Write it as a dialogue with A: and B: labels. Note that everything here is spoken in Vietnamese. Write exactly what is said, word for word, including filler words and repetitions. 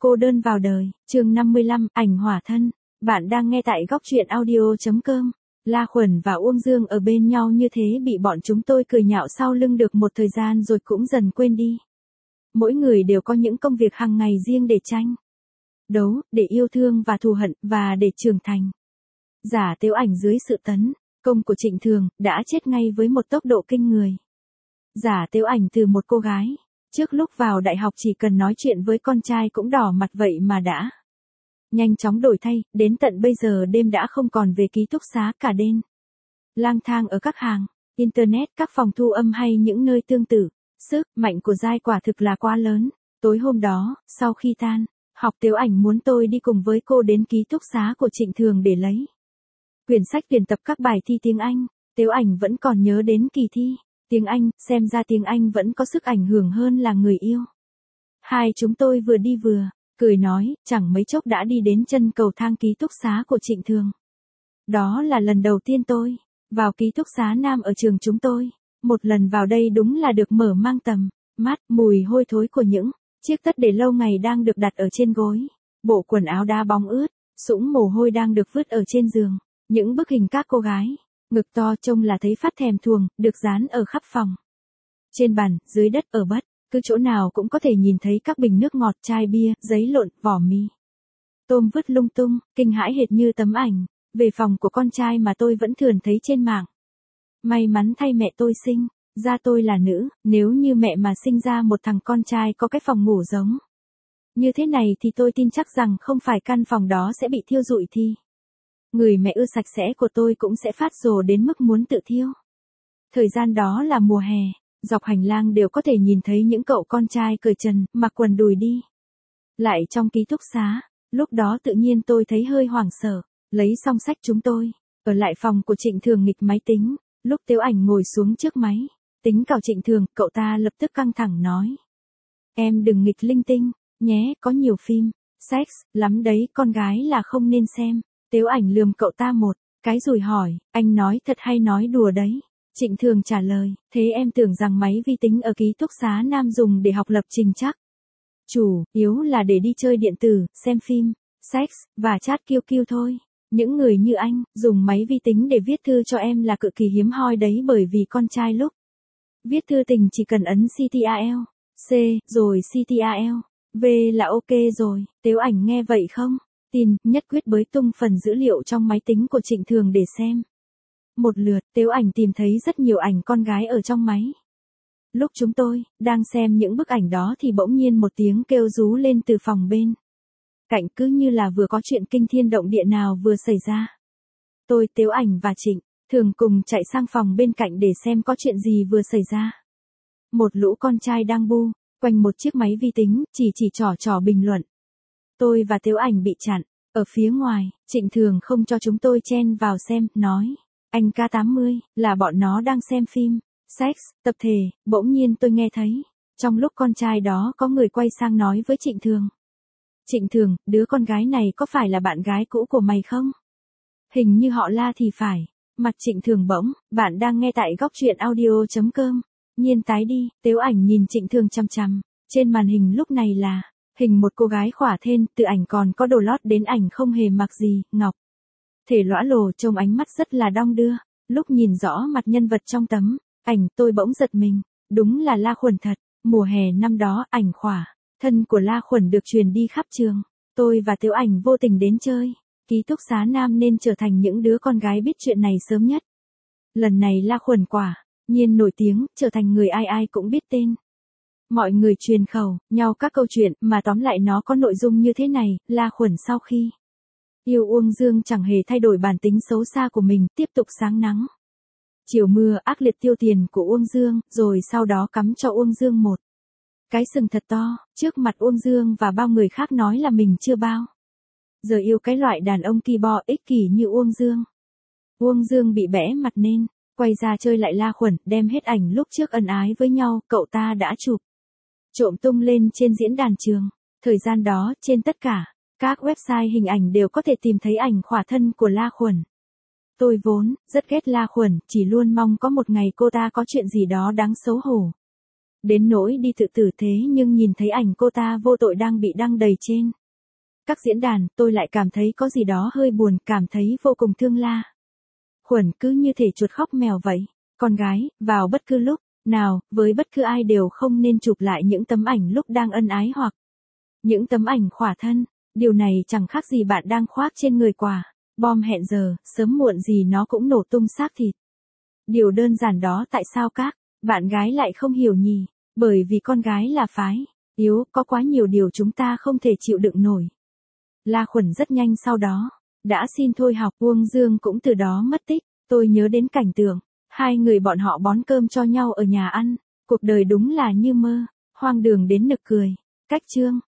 A: cô đơn vào đời, chương năm mươi lăm, ảnh hỏa thân. Bạn đang nghe tại góc truyện audio.com. La Khuẩn và Uông Dương ở bên nhau như thế bị bọn chúng tôi cười nhạo sau lưng được một thời gian rồi cũng dần quên đi. Mỗi người đều có những công việc hàng ngày riêng để tranh đấu, để yêu thương và thù hận, và để trưởng thành. Giả Tếu Ảnh dưới sự tấn công của Trịnh Thường, đã chết ngay với một tốc độ kinh người. Giả Tếu Ảnh từ một cô gái, trước lúc vào đại học chỉ cần nói chuyện với con trai cũng đỏ mặt vậy mà đã nhanh chóng đổi thay, đến tận bây giờ đêm đã không còn về ký túc xá cả đêm. Lang thang ở các hàng internet, các phòng thu âm hay những nơi tương tự. Sức mạnh của giai quả thực là quá lớn. Tối hôm đó, sau khi tan học, Tếu Ảnh muốn tôi đi cùng với cô đến ký túc xá của Trịnh Thường để lấy quyển sách tuyển tập các bài thi tiếng Anh. Tếu Ảnh vẫn còn nhớ đến kỳ thi tiếng Anh, xem ra tiếng Anh vẫn có sức ảnh hưởng hơn là người yêu. Hai chúng tôi vừa đi vừa cười nói, chẳng mấy chốc đã đi đến chân cầu thang ký túc xá của Trịnh Thường. Đó là lần đầu tiên tôi vào ký túc xá nam ở trường chúng tôi. Một lần vào đây đúng là được mở mang tầm mắt, mùi hôi thối của những chiếc tất để lâu ngày đang được đặt ở trên gối. Bộ quần áo đá bóng ướt, sũng mồ hôi đang được vứt ở trên giường. Những bức hình các cô gái, ngực to trông là thấy phát thèm thuồng, được dán ở khắp phòng. Trên bàn, dưới đất, ở bất cứ chỗ nào cũng có thể nhìn thấy các bình nước ngọt, chai bia, giấy lộn, vỏ mì tôm vứt lung tung, kinh hãi hệt như tấm ảnh về phòng của con trai mà tôi vẫn thường thấy trên mạng. May mắn thay mẹ tôi sinh ra tôi là nữ, nếu như mẹ mà sinh ra một thằng con trai có cái phòng ngủ giống như thế này thì tôi tin chắc rằng không phải căn phòng đó sẽ bị thiêu rụi thì người mẹ ưa sạch sẽ của tôi cũng sẽ phát rồ đến mức muốn tự thiêu. Thời gian đó là mùa hè, dọc hành lang đều có thể nhìn thấy những cậu con trai cởi trần, mặc quần đùi đi lại trong ký túc xá. Lúc đó tự nhiên tôi thấy hơi hoảng sợ. Lấy xong sách chúng tôi ở lại phòng của Trịnh Thường nghịch máy tính. Lúc Tếu Ảnh ngồi xuống trước máy tính cào Trịnh Thường, cậu ta lập tức căng thẳng nói: Em đừng nghịch linh tinh nhé, có nhiều phim sex lắm đấy, con gái là không nên xem. Tếu Ảnh lườm cậu ta một cái rồi hỏi: Anh nói thật hay nói đùa đấy? Trịnh Thường trả lời: Thế em tưởng rằng máy vi tính ở ký túc xá nam dùng để học lập trình chắc chủ yếu là để đi chơi điện tử, xem phim sex và chat kiu kiu thôi. Những người như anh dùng máy vi tính để viết thư cho em là cực kỳ hiếm hoi đấy, bởi vì con trai lúc viết thư tình chỉ cần ấn Ctrl C rồi Ctrl V là ok rồi. Tếu Ảnh nghe vậy không tin, nhất quyết bới tung phần dữ liệu trong máy tính của Trịnh Thường để xem. Một lượt, Tếu Ảnh tìm thấy rất nhiều ảnh con gái ở trong máy. Lúc chúng tôi đang xem những bức ảnh đó thì bỗng nhiên một tiếng kêu rú lên từ phòng bên cạnh, cứ như là vừa có chuyện kinh thiên động địa nào vừa xảy ra. Tôi, Tếu Ảnh và Trịnh Thường cùng chạy sang phòng bên cạnh để xem có chuyện gì vừa xảy ra. Một lũ con trai đang bu quanh một chiếc máy vi tính, chỉ chỉ trỏ trỏ bình luận. Tôi và Tếu Ảnh bị chặn ở phía ngoài. Trịnh Thường không cho chúng tôi chen vào xem, nói: Anh K tám mươi, là bọn nó đang xem phim sex tập thể. Bỗng nhiên tôi nghe thấy trong lúc con trai đó có người quay sang nói với Trịnh Thường: Trịnh Thường, đứa con gái này có phải là bạn gái cũ của mày không? Hình như họ La thì phải. Mặt Trịnh Thường bỗng: Bạn đang nghe tại góc truyện audio.com. Nhiên tái đi. Tếu Ảnh nhìn Trịnh Thường chăm chăm. Trên màn hình lúc này là hình một cô gái khỏa thên, từ ảnh còn có đồ lót đến ảnh không hề mặc gì, ngọc thể lõa lồ, trông ánh mắt rất là đong đưa. Lúc nhìn rõ mặt nhân vật trong tấm ảnh, tôi bỗng giật mình. Đúng là La Khuẩn thật. Mùa hè năm đó, ảnh khỏa thân của La Khuẩn được truyền đi khắp trường. Tôi và Tếu Ảnh vô tình đến chơi ký túc xá nam nên trở thành những đứa con gái biết chuyện này sớm nhất. Lần này La Khuẩn quả nhiên nổi tiếng, trở thành người ai ai cũng biết tên. Mọi người truyền khẩu nhau các câu chuyện, mà tóm lại nó có nội dung như thế này: La Khuẩn sau khi yêu Uông Dương chẳng hề thay đổi bản tính xấu xa của mình, tiếp tục sáng nắng chiều mưa ác liệt tiêu tiền của Uông Dương, rồi sau đó cắm cho Uông Dương một cái sừng thật to, trước mặt Uông Dương và bao người khác, nói là mình chưa bao giờ yêu cái loại đàn ông ki bo ích kỷ như Uông Dương. Uông Dương bị bẽ mặt nên quay ra chơi lại La Khuẩn, đem hết ảnh lúc trước ân ái với nhau, cậu ta đã chụp trộm tung lên trên diễn đàn trường. Thời gian đó, trên tất cả các website hình ảnh đều có thể tìm thấy ảnh khỏa thân của La Khuẩn. Tôi vốn rất ghét La Khuẩn, chỉ luôn mong có một ngày cô ta có chuyện gì đó đáng xấu hổ Đến nỗi đi tự tử thế nhưng nhìn thấy ảnh cô ta vô tội đang bị đăng đầy trên các diễn đàn, tôi lại cảm thấy có gì đó hơi buồn, cảm thấy vô cùng thương La Khuẩn, cứ như thể chuột khóc mèo vậy. Con gái, vào bất cứ lúc nào, với bất cứ ai đều không nên chụp lại những tấm ảnh lúc đang ân ái hoặc những tấm ảnh khỏa thân. Điều này chẳng khác gì bạn đang khoác trên người quả bom hẹn giờ, sớm muộn gì nó cũng nổ tung xác thịt. Điều đơn giản đó tại sao các bạn gái lại không hiểu nhỉ? Bởi vì con gái là phái yếu, có quá nhiều điều chúng ta không thể chịu đựng nổi. La Khuẩn rất nhanh sau đó đã xin thôi học, Uông Dương cũng từ đó mất tích. Tôi nhớ đến cảnh tượng hai người bọn họ bón cơm cho nhau ở nhà ăn, cuộc đời đúng là như mơ, hoang đường đến nực cười. Cách chương